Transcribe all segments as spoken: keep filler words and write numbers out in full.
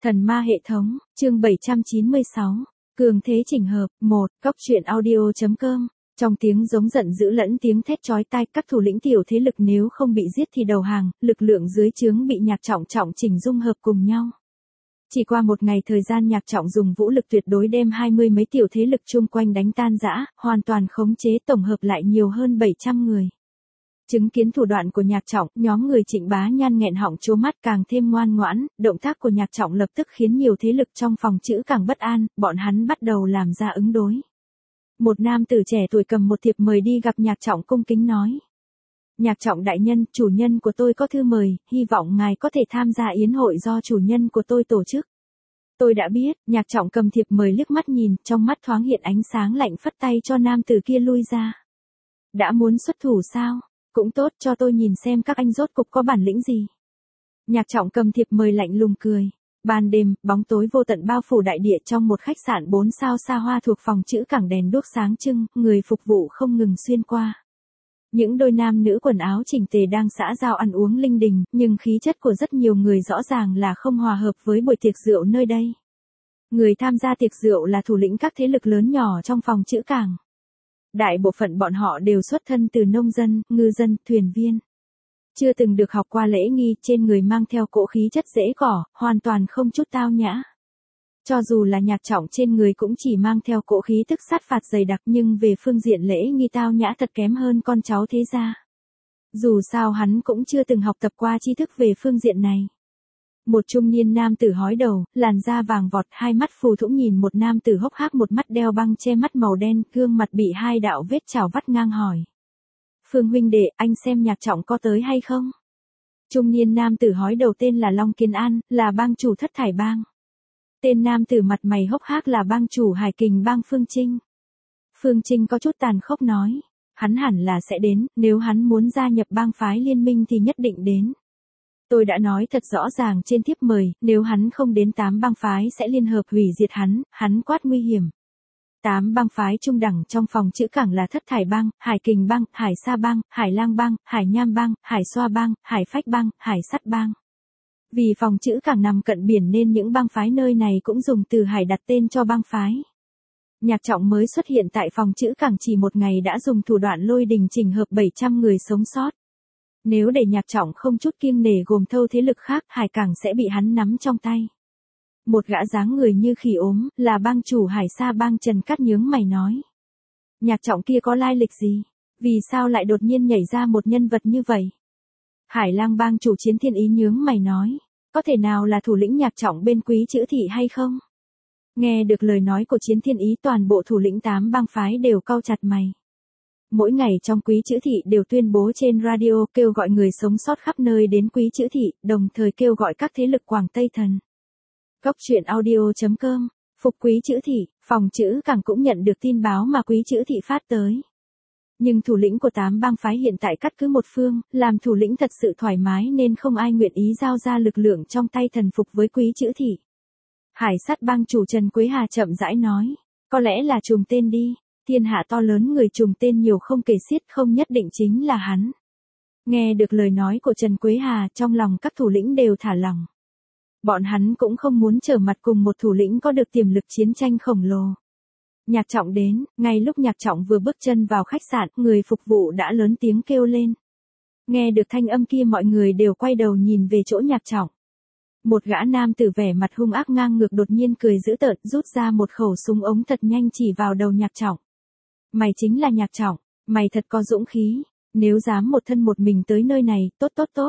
Thần ma hệ thống, chương bảy trăm chín mươi sáu. Cường thế chỉnh hợp, một. Cóc truyện audio.com. Trong tiếng giống giận dữ lẫn tiếng thét chói tai, các thủ lĩnh tiểu thế lực nếu không bị giết thì đầu hàng, lực lượng dưới trướng bị Nhạc Trọng trọng chỉnh dung hợp cùng nhau. Chỉ qua một ngày thời gian, Nhạc Trọng dùng vũ lực tuyệt đối đem hai mươi mấy tiểu thế lực chung quanh đánh tan rã, hoàn toàn khống chế, tổng hợp lại nhiều hơn bảy trăm người. Chứng kiến thủ đoạn của Nhạc Trọng, nhóm người Trịnh Bá Nhan nghẹn họng trố mắt, càng thêm ngoan ngoãn, động tác của Nhạc Trọng lập tức khiến nhiều thế lực trong phòng chữ càng bất an, bọn hắn bắt đầu làm ra ứng đối. Một nam tử trẻ tuổi cầm một thiệp mời đi gặp Nhạc Trọng, cung kính nói: Nhạc Trọng đại nhân, chủ nhân của tôi có thư mời, hy vọng ngài có thể tham gia yến hội do chủ nhân của tôi tổ chức. Tôi đã biết. Nhạc Trọng cầm thiệp mời liếc mắt nhìn, trong mắt thoáng hiện ánh sáng lạnh, phất tay cho nam tử kia lui ra. Đã muốn xuất thủ sao? Cũng tốt, cho tôi nhìn xem các anh rốt cục có bản lĩnh gì. Nhạc Trọng cầm thiệp mời lạnh lùng cười. Ban đêm, bóng tối vô tận bao phủ đại địa, trong một khách sạn bốn sao xa hoa thuộc phòng chữ cảng, đèn đuốc sáng trưng, người phục vụ không ngừng xuyên qua. Những đôi nam nữ quần áo chỉnh tề đang xã giao ăn uống linh đình, nhưng khí chất của rất nhiều người rõ ràng là không hòa hợp với buổi tiệc rượu nơi đây. Người tham gia tiệc rượu là thủ lĩnh các thế lực lớn nhỏ trong phòng chữ cảng. Đại bộ phận bọn họ đều xuất thân từ nông dân, ngư dân, thuyền viên. Chưa từng được học qua lễ nghi, trên người mang theo cỗ khí chất dễ cỏ, hoàn toàn không chút tao nhã. Cho dù là Nhạc Trọng, trên người cũng chỉ mang theo cỗ khí tức sát phạt dày đặc, nhưng về phương diện lễ nghi tao nhã thật kém hơn con cháu thế gia. Dù sao hắn cũng chưa từng học tập qua tri thức về phương diện này. Một trung niên nam tử hói đầu, làn da vàng vọt, hai mắt phù thủng nhìn một nam tử hốc hác, một mắt đeo băng che mắt màu đen, gương mặt bị hai đạo vết chảo vắt ngang, hỏi: Phương huynh đệ, anh xem Nhạc Trọng có tới hay không? Trung niên nam tử hói đầu tên là Long Kiên An, là bang chủ Thất Thải Bang. Tên nam tử mặt mày hốc hác là bang chủ Hải Kình Bang Phương Trinh. Phương Trinh có chút tàn khốc nói: Hắn hẳn là sẽ đến, nếu hắn muốn gia nhập bang phái liên minh thì nhất định đến. Tôi đã nói thật rõ ràng trên thiếp mời, nếu hắn không đến, tám bang phái sẽ liên hợp hủy diệt hắn. Hắn quát nguy hiểm. Tám bang phái trung đẳng trong phòng chữ cảng là Thất Thải Bang, Hải Kình Bang, Hải Sa Bang, Hải Lang Bang, Hải Nham Bang, Hải Xoa Bang, Hải Phách Bang, Hải Sắt Bang. Vì phòng chữ cảng nằm cận biển nên những bang phái nơi này cũng dùng từ hải đặt tên cho bang phái. Nhạc Trọng mới xuất hiện tại phòng chữ cảng chỉ một ngày đã dùng thủ đoạn lôi đình chỉnh hợp bảy trăm người sống sót. Nếu để Nhạc Trọng không chút kiêng nể gồm thâu thế lực khác, hải cảng sẽ bị hắn nắm trong tay. Một gã dáng người như khỉ ốm, là bang chủ Hải Sa Bang Trần Cát nhướng mày nói: Nhạc Trọng kia có lai lịch gì? Vì sao lại đột nhiên nhảy ra một nhân vật như vậy? Hải Lang Bang chủ Chiến Thiên Ý nhướng mày nói: Có thể nào là thủ lĩnh Nhạc Trọng bên Quý Chữ Thị hay không? Nghe được lời nói của Chiến Thiên Ý, toàn bộ thủ lĩnh tám bang phái đều cau chặt mày. Mỗi ngày trong Quý Chữ Thị đều tuyên bố trên radio kêu gọi người sống sót khắp nơi đến Quý Chữ Thị, đồng thời kêu gọi các thế lực Quảng Tây Thần. Cóc truyện audio.com. Phục Quý Chữ Thị, phòng chữ cảng cũng nhận được tin báo mà Quý Chữ Thị phát tới. Nhưng thủ lĩnh của tám bang phái hiện tại cắt cứ một phương, làm thủ lĩnh thật sự thoải mái nên không ai nguyện ý giao ra lực lượng trong tay thần phục với Quý Chữ Thị. Hải Sắt Bang chủ Trần Quế Hà chậm rãi nói: Có lẽ là trùng tên đi, thiên hạ to lớn người trùng tên nhiều không kể xiết, không nhất định chính là hắn. Nghe được lời nói của Trần Quế Hà, trong lòng các thủ lĩnh đều thả lỏng. Bọn hắn cũng không muốn trở mặt cùng một thủ lĩnh có được tiềm lực chiến tranh khổng lồ. Nhạc Trọng đến, ngay lúc Nhạc Trọng vừa bước chân vào khách sạn, người phục vụ đã lớn tiếng kêu lên. Nghe được thanh âm kia, mọi người đều quay đầu nhìn về chỗ Nhạc Trọng. Một gã nam tử vẻ mặt hung ác ngang ngược đột nhiên cười dữ tợn, rút ra một khẩu súng ống thật nhanh chỉ vào đầu Nhạc Trọng. Mày chính là Nhạc Trọng, mày thật có dũng khí, nếu dám một thân một mình tới nơi này, tốt tốt tốt.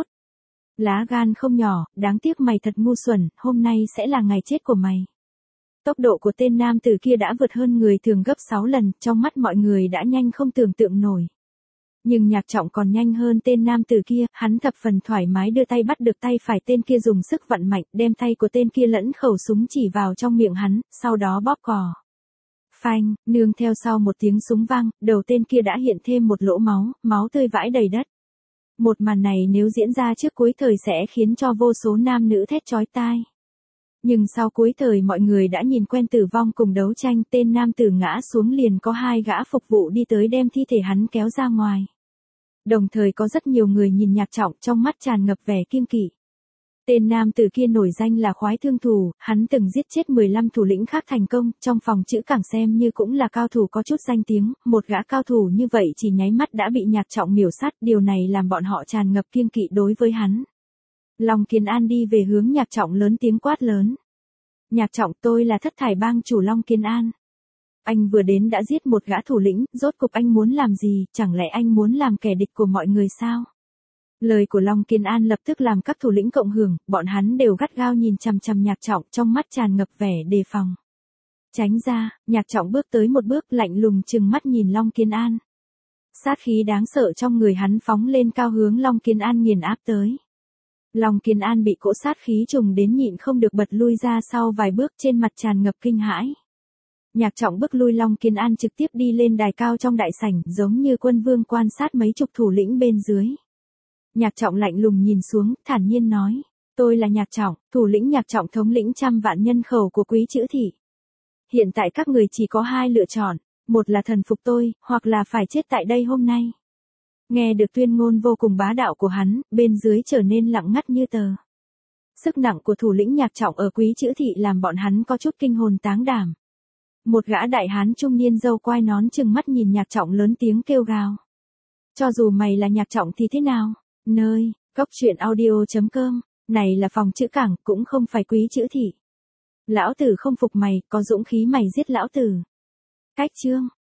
Lá gan không nhỏ, đáng tiếc mày thật ngu xuẩn, hôm nay sẽ là ngày chết của mày. Tốc độ của tên nam tử kia đã vượt hơn người thường gấp sáu lần, trong mắt mọi người đã nhanh không tưởng tượng nổi. Nhưng Nhạc Trọng còn nhanh hơn tên nam tử kia, hắn thập phần thoải mái đưa tay bắt được tay phải tên kia, dùng sức vặn mạnh, đem tay của tên kia lẫn khẩu súng chỉ vào trong miệng hắn, sau đó bóp cò. Phanh, nương theo sau một tiếng súng vang, đầu tên kia đã hiện thêm một lỗ máu, máu tươi vãi đầy đất. Một màn này nếu diễn ra trước cuối thời sẽ khiến cho vô số nam nữ thét chói tai. Nhưng sau cuối thời mọi người đã nhìn quen tử vong cùng đấu tranh, tên nam tử ngã xuống liền có hai gã phục vụ đi tới đem thi thể hắn kéo ra ngoài. Đồng thời có rất nhiều người nhìn Nhạc Trọng trong mắt tràn ngập vẻ kiêng kỵ. Tên nam tử kia nổi danh là khoái thương thủ, hắn từng giết chết mười lăm thủ lĩnh khác thành công, trong phòng chữ cảng xem như cũng là cao thủ có chút danh tiếng, một gã cao thủ như vậy chỉ nháy mắt đã bị Nhạc Trọng miểu sát, điều này làm bọn họ tràn ngập kiêng kỵ đối với hắn. Long Kiến An đi về hướng Nhạc Trọng lớn tiếng quát lớn. Nhạc Trọng, tôi là Thất Thải Bang chủ Long Kiến An. Anh vừa đến đã giết một gã thủ lĩnh, rốt cục anh muốn làm gì, chẳng lẽ anh muốn làm kẻ địch của mọi người sao? Lời của Long Kiến An lập tức làm các thủ lĩnh cộng hưởng, bọn hắn đều gắt gao nhìn chằm chằm Nhạc Trọng, trong mắt tràn ngập vẻ đề phòng. Tránh ra, Nhạc Trọng bước tới một bước, lạnh lùng trừng mắt nhìn Long Kiến An. Sát khí đáng sợ trong người hắn phóng lên cao hướng Long Kiến An nghiền áp tới. Long Kiến An bị cỗ sát khí trùng đến nhịn không được bật lui ra sau vài bước, trên mặt tràn ngập kinh hãi. Nhạc Trọng bước lui Long Kiến An trực tiếp đi lên đài cao trong đại sảnh, giống như quân vương quan sát mấy chục thủ lĩnh bên dưới. Nhạc Trọng lạnh lùng nhìn xuống, thản nhiên nói, tôi là Nhạc Trọng, thủ lĩnh Nhạc Trọng thống lĩnh trăm vạn nhân khẩu của Quý Chữ Thị. Hiện tại các người chỉ có hai lựa chọn, một là thần phục tôi, hoặc là phải chết tại đây hôm nay. Nghe được tuyên ngôn vô cùng bá đạo của hắn, bên dưới trở nên lặng ngắt như tờ. Sức nặng của thủ lĩnh Nhạc Trọng ở Quý Chữ Thị làm bọn hắn có chút kinh hồn táng đảm. Một gã đại hán trung niên râu quai nón trừng mắt nhìn Nhạc Trọng lớn tiếng kêu gào. Cho dù mày là Nhạc Trọng thì thế nào? Nơi, góc truyện audio chấm com, này là phòng chữ cảng, cũng không phải Quý Chữ Thị. Lão tử không phục mày, có dũng khí mày giết lão tử. Cách chương.